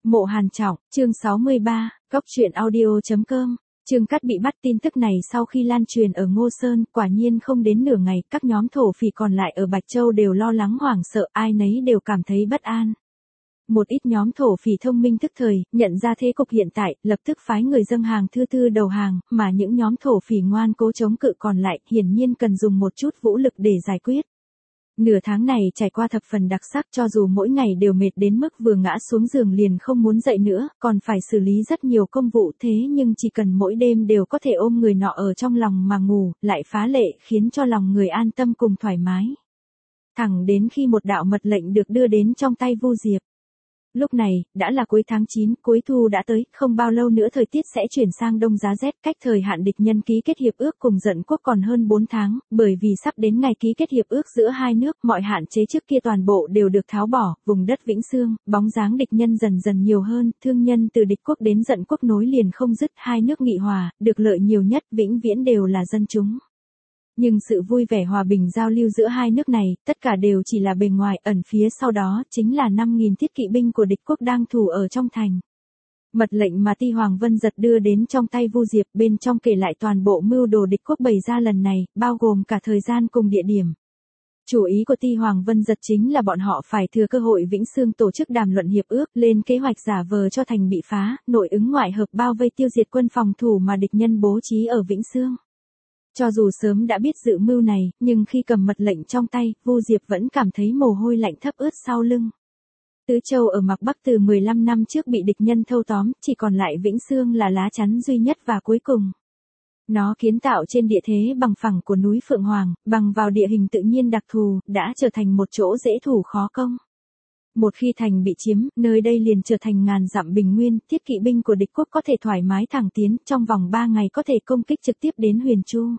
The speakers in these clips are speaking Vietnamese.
Mộ Hàn Trọng, chương 63, Góc truyện audio.com. Trương Cát bị bắt. Tin tức này sau khi lan truyền ở Ngô Sơn, quả nhiên không đến nửa ngày, các nhóm thổ phỉ còn lại ở Bạch Châu đều lo lắng hoảng sợ, ai nấy đều cảm thấy bất an. Một ít nhóm thổ phỉ thông minh tức thời, nhận ra thế cục hiện tại, lập tức phái người dâng hàng thư đầu hàng, mà những nhóm thổ phỉ ngoan cố chống cự còn lại, hiển nhiên cần dùng một chút vũ lực để giải quyết. Nửa tháng này trải qua thập phần đặc sắc, cho dù mỗi ngày đều mệt đến mức vừa ngã xuống giường liền không muốn dậy nữa, còn phải xử lý rất nhiều công vụ, thế nhưng chỉ cần mỗi đêm đều có thể ôm người nọ ở trong lòng mà ngủ, lại phá lệ khiến cho lòng người an tâm cùng thoải mái. Thẳng đến khi một đạo mật lệnh được đưa đến trong tay Vu Diệp. Lúc này, đã là cuối tháng 9, cuối thu đã tới, không bao lâu nữa thời tiết sẽ chuyển sang đông giá rét, cách thời hạn địch nhân ký kết hiệp ước cùng Dận quốc còn hơn 4 tháng, bởi vì sắp đến ngày ký kết hiệp ước giữa hai nước, mọi hạn chế trước kia toàn bộ đều được tháo bỏ, vùng đất Vĩnh Xương, bóng dáng địch nhân dần dần nhiều hơn, thương nhân từ địch quốc đến Dận quốc nối liền không dứt, hai nước nghị hòa, được lợi nhiều nhất vĩnh viễn đều là dân chúng. Nhưng sự vui vẻ hòa bình giao lưu giữa hai nước này, tất cả đều chỉ là bề ngoài, ẩn phía sau đó chính là 5.000 thiết kỵ binh của địch quốc đang thủ ở trong thành. Mật lệnh mà Ti Hoàng Vân Giật đưa đến trong tay Vu Diệp, bên trong kể lại toàn bộ mưu đồ địch quốc bày ra lần này, bao gồm cả thời gian cùng địa điểm. Chủ ý của Ti Hoàng Vân Giật chính là bọn họ phải thừa cơ hội Vĩnh Xương tổ chức đàm luận hiệp ước, lên kế hoạch giả vờ cho thành bị phá, nội ứng ngoại hợp bao vây tiêu diệt quân phòng thủ mà địch nhân bố trí ở Vĩnh Xương. Cho dù sớm đã biết dự mưu này, nhưng khi cầm mật lệnh trong tay, Vu Diệp vẫn cảm thấy mồ hôi lạnh thấm ướt sau lưng. Tứ Châu ở Mạc Bắc từ 15 năm trước bị địch nhân thâu tóm, chỉ còn lại Vĩnh Xương là lá chắn duy nhất và cuối cùng. Nó kiến tạo trên địa thế bằng phẳng của núi Phượng Hoàng, bằng vào địa hình tự nhiên đặc thù, đã trở thành một chỗ dễ thủ khó công. Một khi thành bị chiếm, nơi đây liền trở thành ngàn dặm bình nguyên, thiết kỵ binh của địch quốc có thể thoải mái thẳng tiến, trong vòng 3 ngày có thể công kích trực tiếp đến Huyền Chu.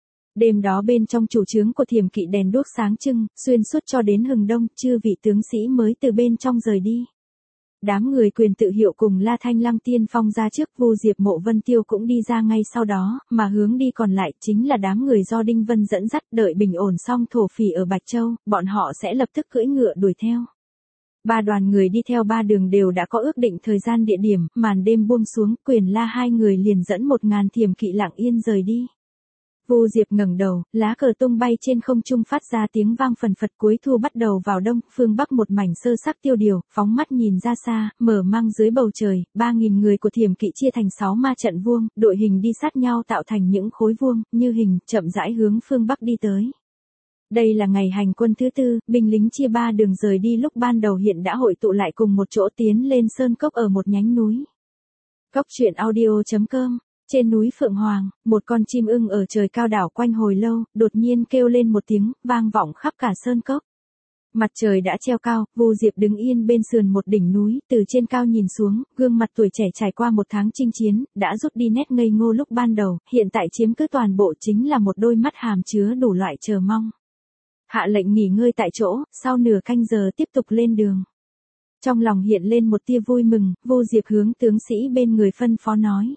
Đêm đó bên trong chủ trướng của Thiểm kỵ đèn đuốc sáng trưng, xuyên suốt cho đến hừng đông, chư vị tướng sĩ mới từ bên trong rời đi. Đám người Quyền Tự Hiệu cùng La Thanh Lăng tiên phong ra trước, Vu Diệp Mộ Vân Tiêu cũng đi ra ngay sau đó, mà hướng đi còn lại chính là đám người do Đinh Vân dẫn dắt, đợi bình ổn xong thổ phỉ ở Bạch Châu, bọn họ sẽ lập tức cưỡi ngựa đuổi theo. Ba đoàn người đi theo ba đường đều đã có ước định thời gian địa điểm, màn đêm buông xuống, Quyền La hai người liền dẫn 1000 Thiểm kỵ lặng yên rời đi. Vu Diệp ngẩng đầu, lá cờ tung bay trên không trung phát ra tiếng vang phần phật. Cuối thu bắt đầu vào đông, phương bắc một mảnh sơ sắc tiêu điều, phóng mắt nhìn ra xa, mở mang dưới bầu trời, 3000 người của Thiểm kỵ chia thành 6 ma trận vuông, đội hình đi sát nhau tạo thành những khối vuông, như hình, chậm rãi hướng phương bắc đi tới. Đây là ngày hành quân thứ tư, binh lính chia 3 đường rời đi, lúc ban đầu hiện đã hội tụ lại cùng một chỗ tiến lên sơn cốc ở một nhánh núi. Góc truyện audio.com. Trên núi Phượng Hoàng, một con chim ưng ở trời cao đảo quanh hồi lâu, đột nhiên kêu lên một tiếng, vang vọng khắp cả sơn cốc. Mặt trời đã treo cao, Vu Diệp đứng yên bên sườn một đỉnh núi, từ trên cao nhìn xuống, gương mặt tuổi trẻ trải qua một tháng chinh chiến, đã rút đi nét ngây ngô lúc ban đầu, hiện tại chiếm cứ toàn bộ chính là một đôi mắt hàm chứa đủ loại chờ mong. Hạ lệnh nghỉ ngơi tại chỗ, sau nửa canh giờ tiếp tục lên đường. Trong lòng hiện lên một tia vui mừng, Vu Diệp hướng tướng sĩ bên người phân phó nói.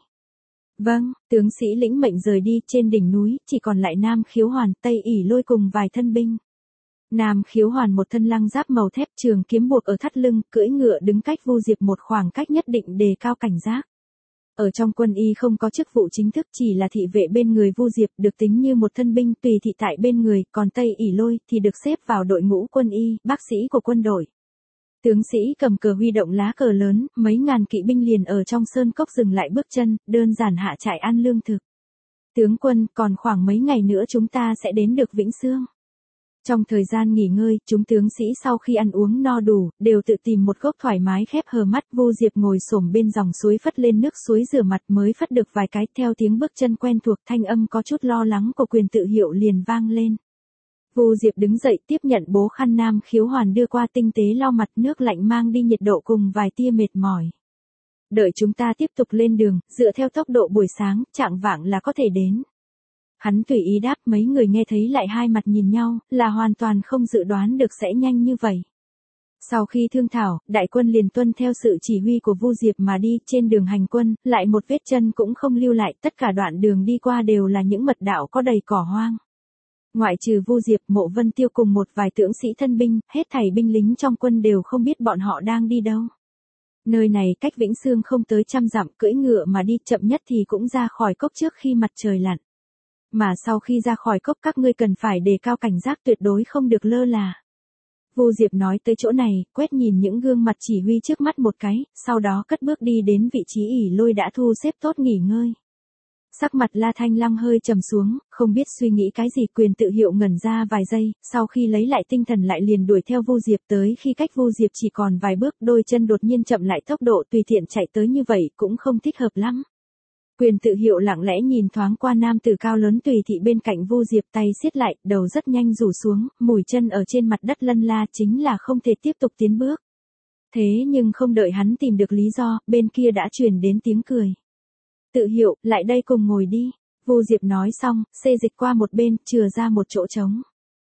Vâng, tướng sĩ lĩnh mệnh rời đi, trên đỉnh núi, chỉ còn lại Nam Khiếu Hoàn, Tây ỉ Lôi cùng vài thân binh. Nam Khiếu Hoàn một thân lăng giáp màu thép, trường kiếm buộc ở thắt lưng, cưỡi ngựa đứng cách Vu Diệp một khoảng cách nhất định đề cao cảnh giác. Ở trong quân y không có chức vụ chính thức, chỉ là thị vệ bên người Vu Diệp, được tính như một thân binh tùy thị tại bên người, còn Tây ỉ Lôi thì được xếp vào đội ngũ quân y, bác sĩ của quân đội. Tướng sĩ cầm cờ huy động lá cờ lớn, mấy ngàn kỵ binh liền ở trong sơn cốc dừng lại bước chân, đơn giản hạ trại ăn lương thực. Tướng quân, còn khoảng mấy ngày nữa chúng ta sẽ đến được Vĩnh Xương. Trong thời gian nghỉ ngơi, chúng tướng sĩ sau khi ăn uống no đủ, đều tự tìm một góc thoải mái khép hờ mắt. Vu Diệp ngồi xổm bên dòng suối phất lên nước suối rửa mặt, mới phất được vài cái, theo tiếng bước chân quen thuộc, thanh âm có chút lo lắng của Quyền Tự Hiệu liền vang lên. Vu Diệp đứng dậy tiếp nhận bố khăn Nam Khiếu Hoàn đưa qua, tinh tế lau mặt, nước lạnh mang đi nhiệt độ cùng vài tia mệt mỏi. Đợi chúng ta tiếp tục lên đường, dựa theo tốc độ buổi sáng, chạng vạng là có thể đến. Hắn tùy ý đáp, mấy người nghe thấy lại hai mặt nhìn nhau, là hoàn toàn không dự đoán được sẽ nhanh như vậy. Sau khi thương thảo, đại quân liền tuân theo sự chỉ huy của Vu Diệp mà đi, trên đường hành quân, lại một vết chân cũng không lưu lại, tất cả đoạn đường đi qua đều là những mật đạo có đầy cỏ hoang. Ngoại trừ Vu Diệp, Mộ Vân Tiêu cùng một vài tướng sĩ thân binh, hết thảy binh lính trong quân đều không biết bọn họ đang đi đâu. Nơi này cách Vĩnh Sương không tới 100 dặm, cưỡi ngựa mà đi chậm nhất thì cũng ra khỏi cốc trước khi mặt trời lặn. Mà sau khi ra khỏi cốc các ngươi cần phải đề cao cảnh giác, tuyệt đối không được lơ là. Vu Diệp nói tới chỗ này, quét nhìn những gương mặt chỉ huy trước mắt một cái, sau đó cất bước đi đến vị trí ỉ lôi đã thu xếp tốt nghỉ ngơi. Sắc mặt La Thanh Lăng hơi trầm xuống, không biết suy nghĩ cái gì. Quyền Tự Hiệu ngẩn ra vài giây, sau khi lấy lại tinh thần lại liền đuổi theo Vu Diệp, tới khi cách Vu Diệp chỉ còn vài bước, đôi chân đột nhiên chậm lại tốc độ, tùy tiện chạy tới như vậy cũng không thích hợp lắm. Quyền Tự Hiệu lặng lẽ nhìn thoáng qua nam tử cao lớn tùy thị bên cạnh Vu Diệp, tay siết lại, đầu rất nhanh rủ xuống, mùi chân ở trên mặt đất lân la, chính là không thể tiếp tục tiến bước. Thế nhưng không đợi hắn tìm được lý do, bên kia đã truyền đến tiếng cười. Tự Hiệu, lại đây cùng ngồi đi. Vu Diệp nói xong, xê dịch qua một bên, chừa ra một chỗ trống.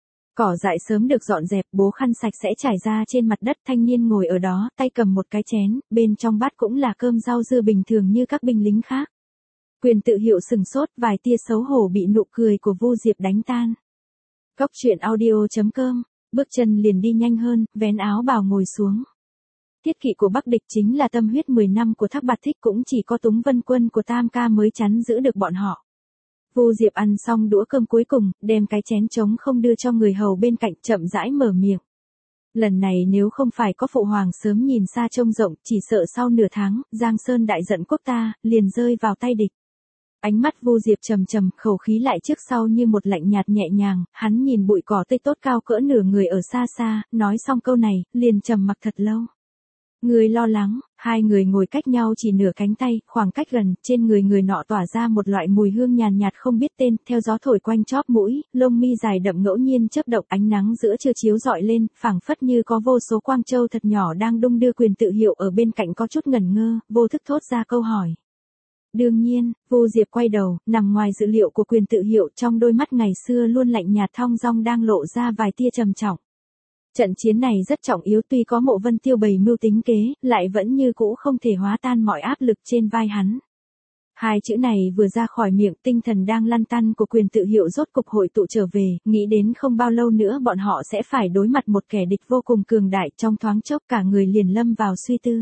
Cỏ dại sớm được dọn dẹp, bố khăn sạch sẽ trải ra trên mặt đất, thanh niên ngồi ở đó, tay cầm một cái chén, bên trong bát cũng là cơm rau dưa bình thường như các binh lính khác. Quyền Tự Hiệu sừng sốt, vài tia xấu hổ bị nụ cười của Vu Diệp đánh tan. Góc truyện audio.com, bước chân liền đi nhanh hơn, vén áo bào ngồi xuống. Thiết kỵ của Bắc địch chính là tâm huyết 10 năm của Thác Bạt Thích, cũng chỉ có Túng Vân Quân của Tam Ca mới chắn giữ được bọn họ. Vu Diệp ăn xong đũa cơm cuối cùng, đem cái chén trống không đưa cho người hầu bên cạnh, chậm rãi mở miệng. Lần này nếu không phải có phụ hoàng sớm nhìn xa trông rộng, chỉ sợ sau nửa tháng, Giang Sơn đại giận quốc ta, liền rơi vào tay địch. Ánh mắt Vu Diệp trầm trầm, khẩu khí lại trước sau như một lạnh nhạt nhẹ nhàng, hắn nhìn bụi cỏ tây tốt cao cỡ nửa người ở xa xa, nói xong câu này, liền trầm mặc thật lâu. Người lo lắng, hai người ngồi cách nhau chỉ nửa cánh tay, khoảng cách gần, trên người người nọ tỏa ra một loại mùi hương nhàn nhạt không biết tên, theo gió thổi quanh chóp mũi, lông mi dài đậm ngẫu nhiên chớp động, ánh nắng giữa trưa chiếu rọi lên, phảng phất như có vô số quang châu thật nhỏ đang đung đưa. Quyền Tự Hiệu ở bên cạnh có chút ngẩn ngơ, vô thức thốt ra câu hỏi. Đương nhiên, Vu Diệp quay đầu, nằm ngoài dự liệu của Quyền Tự Hiệu, trong đôi mắt ngày xưa luôn lạnh nhạt thong dong đang lộ ra vài tia trầm trọng. Trận chiến này rất trọng yếu, tuy có Mộ Vân Tiêu bày mưu tính kế, lại vẫn như cũ không thể hóa tan mọi áp lực trên vai hắn. Hai chữ này vừa ra khỏi miệng, tinh thần đang lăn tăn của Quyền Tự Hiệu rốt cục hội tụ trở về, nghĩ đến không bao lâu nữa bọn họ sẽ phải đối mặt một kẻ địch vô cùng cường đại, trong thoáng chốc cả người liền lâm vào suy tư.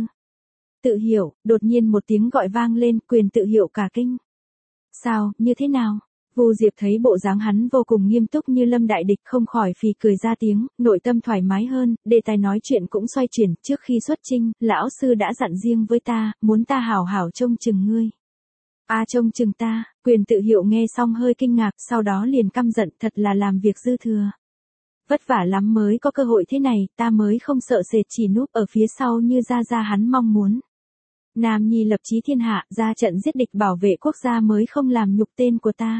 Tự Hiệu, đột nhiên một tiếng gọi vang lên, Quyền Tự Hiệu cả kinh. Sao, như thế nào? Vu Diệp thấy bộ dáng hắn vô cùng nghiêm túc như lâm đại địch, không khỏi phì cười ra tiếng, nội tâm thoải mái hơn, đề tài nói chuyện cũng xoay chuyển. Trước khi xuất chinh, lão sư đã dặn riêng với ta, muốn ta hảo hảo trông chừng ngươi. Trông chừng ta. Quyền Tự Hiệu nghe xong hơi kinh ngạc, sau đó liền căm giận, thật là làm việc dư thừa. Vất vả lắm mới có cơ hội thế này, ta mới không sợ sệt chỉ núp ở phía sau như ra hắn mong muốn. Nam nhi lập chí thiên hạ, ra trận giết địch bảo vệ quốc gia mới không làm nhục tên của ta.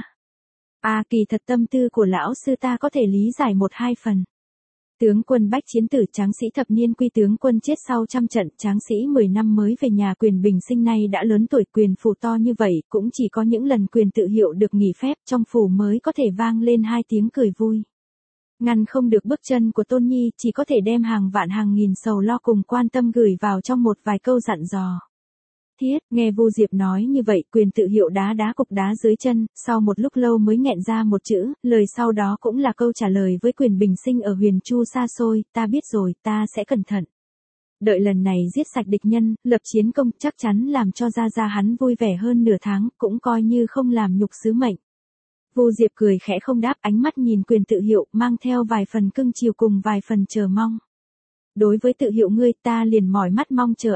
Kỳ thật tâm tư của lão sư ta có thể lý giải một hai phần. Tướng quân bách chiến tử, tráng sĩ thập niên quy, tướng quân chết sau trăm trận, tráng sĩ 10 năm mới về nhà. Quyền bình sinh nay đã lớn tuổi, quyền phủ to như vậy, cũng chỉ có những lần Quyền Tự Hiệu được nghỉ phép trong phủ mới có thể vang lên hai tiếng cười vui. Ngăn không được bước chân của Tôn Nhi, chỉ có thể đem hàng vạn hàng nghìn sầu lo cùng quan tâm gửi vào trong một vài câu dặn dò. Thiết, nghe Vu Diệp nói như vậy, Quyền Tự Hiệu đá cục đá dưới chân, sau một lúc lâu mới nghẹn ra một chữ, lời sau đó cũng là câu trả lời với Quyền bình sinh ở Huyền Chu xa xôi, ta biết rồi, ta sẽ cẩn thận. Đợi lần này giết sạch địch nhân, lập chiến công, chắc chắn làm cho gia hắn vui vẻ hơn nửa tháng, cũng coi như không làm nhục sứ mệnh. Vu Diệp cười khẽ không đáp, ánh mắt nhìn Quyền Tự Hiệu, mang theo vài phần cưng chiều cùng vài phần chờ mong. Đối với Tự Hiệu ngươi, ta liền mỏi mắt mong chờ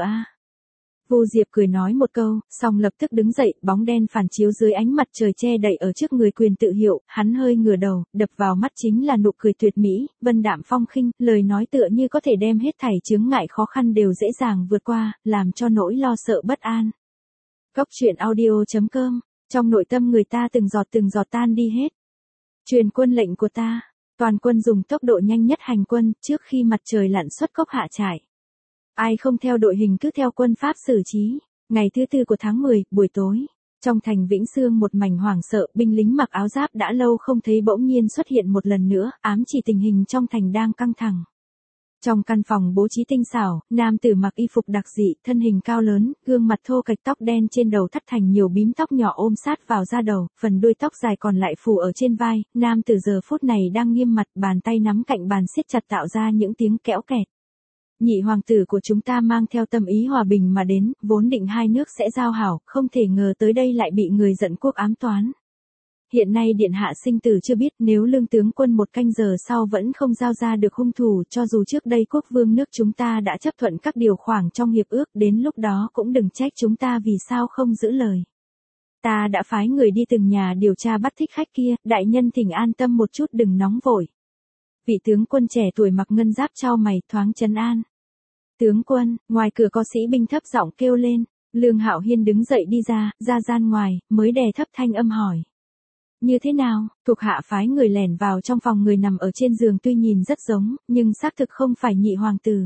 Vu Diệp cười nói một câu, xong lập tức đứng dậy, bóng đen phản chiếu dưới ánh mặt trời che đậy ở trước người Quyền Tự Hiệu, hắn hơi ngửa đầu, đập vào mắt chính là nụ cười tuyệt mỹ, vân đạm phong khinh, lời nói tựa như có thể đem hết thảy chướng ngại khó khăn đều dễ dàng vượt qua, làm cho nỗi lo sợ bất an. Góc truyện audio.com, trong nội tâm người ta từng giọt tan đi hết. Truyền quân lệnh của ta, toàn quân dùng tốc độ nhanh nhất hành quân, trước khi mặt trời lặn xuất cốc hạ trại. Ai không theo đội hình cứ theo quân pháp xử trí. Ngày thứ 4 của tháng 10, buổi tối, trong thành Vĩnh Sương một mảnh hoảng sợ, binh lính mặc áo giáp đã lâu không thấy bỗng nhiên xuất hiện một lần nữa, ám chỉ tình hình trong thành đang căng thẳng. Trong căn phòng bố trí tinh xảo, nam tử mặc y phục đặc dị, thân hình cao lớn, gương mặt thô kệch, tóc đen trên đầu thắt thành nhiều bím tóc nhỏ ôm sát vào da đầu, phần đuôi tóc dài còn lại phủ ở trên vai. Nam tử giờ phút này đang nghiêm mặt, bàn tay nắm cạnh bàn siết chặt tạo ra những tiếng kẽo kẹt. Nhị hoàng tử của chúng ta mang theo tâm ý hòa bình mà đến, vốn định hai nước sẽ giao hảo, không thể ngờ tới đây lại bị người giận quốc ám toán. Hiện nay điện hạ sinh tử chưa biết, nếu Lương tướng quân một canh giờ sau vẫn không giao ra được hung thủ, cho dù trước đây quốc vương nước chúng ta đã chấp thuận các điều khoản trong hiệp ước, đến lúc đó cũng đừng trách chúng ta vì sao không giữ lời. Ta đã phái người đi từng nhà điều tra bắt thích khách kia, đại nhân thỉnh an tâm một chút, đừng nóng vội. Vị tướng quân trẻ tuổi mặc ngân giáp chau mày, thoáng trấn an. Tướng quân, ngoài cửa có sĩ binh thấp giọng kêu lên. Lương Hạo Hiên đứng dậy đi ra gian ngoài, mới đè thấp thanh âm hỏi. Như thế nào? Thuộc hạ phái người lẻn vào trong phòng, người nằm ở trên giường tuy nhìn rất giống, nhưng xác thực không phải nhị hoàng tử.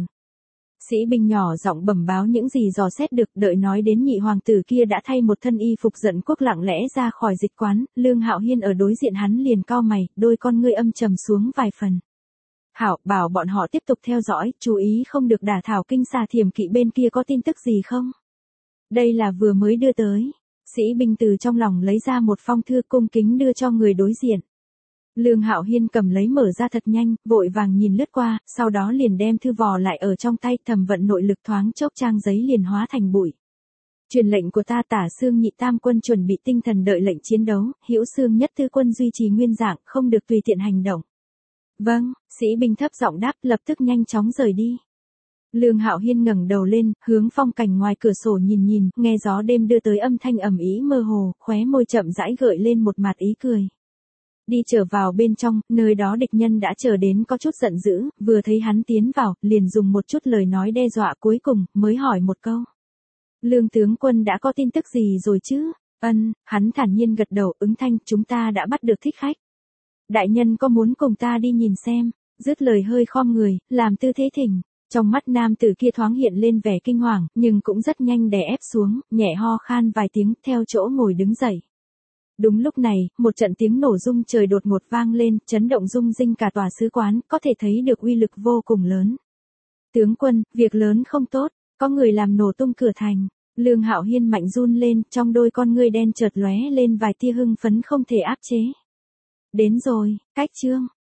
Sĩ binh nhỏ giọng bẩm báo những gì dò xét được, đợi nói đến nhị hoàng tử kia đã thay một thân y phục giận quốc lặng lẽ ra khỏi dịch quán, Lương Hạo Hiên ở đối diện hắn liền cau mày, đôi con ngươi âm trầm xuống vài phần. Hảo, bảo bọn họ tiếp tục theo dõi, chú ý không được đả thảo kinh xà thiểm kỵ bên kia có tin tức gì không? Đây là vừa mới đưa tới. Sĩ binh từ trong lòng lấy ra một phong thư cung kính đưa cho người đối diện. Lương Hạo Hiên cầm lấy mở ra thật nhanh, vội vàng nhìn lướt qua, sau đó liền đem thư vò lại ở trong tay, thầm vận nội lực, thoáng chốc trang giấy liền hóa thành bụi. Truyền lệnh của ta, Tả Xương nhị tam quân chuẩn bị tinh thần đợi lệnh chiến đấu, Hữu Xương nhất tư quân duy trì nguyên dạng, không được tùy tiện hành động. Vâng, sĩ binh thấp giọng đáp, lập tức nhanh chóng rời đi. Lương Hạo Hiên ngẩng đầu lên, hướng phong cảnh ngoài cửa sổ nhìn, nghe gió đêm đưa tới âm thanh ầm ĩ mơ hồ, khóe môi chậm rãi gợi lên một mặt ý cười. Đi trở vào bên trong, nơi đó địch nhân đã chờ đến có chút giận dữ, vừa thấy hắn tiến vào, liền dùng một chút lời nói đe dọa cuối cùng, mới hỏi một câu. Lương tướng quân đã có tin tức gì rồi chứ? Hắn thản nhiên gật đầu, ứng thanh, chúng ta đã bắt được thích khách. Đại nhân có muốn cùng ta đi nhìn xem? Dứt lời hơi khom người, làm tư thế thỉnh. Trong mắt nam tử kia thoáng hiện lên vẻ kinh hoàng, nhưng cũng rất nhanh đè ép xuống, nhẹ ho khan vài tiếng, theo chỗ ngồi đứng dậy. Đúng lúc này, một trận tiếng nổ rung trời đột ngột vang lên, chấn động rung rinh cả tòa sứ quán, có thể thấy được uy lực vô cùng lớn. Tướng quân, việc lớn không tốt, có người làm nổ tung cửa thành. Lương Hạo Hiên mạnh run lên, trong đôi con ngươi đen chợt lóe lên vài tia hưng phấn không thể áp chế. Đến rồi, cách chương.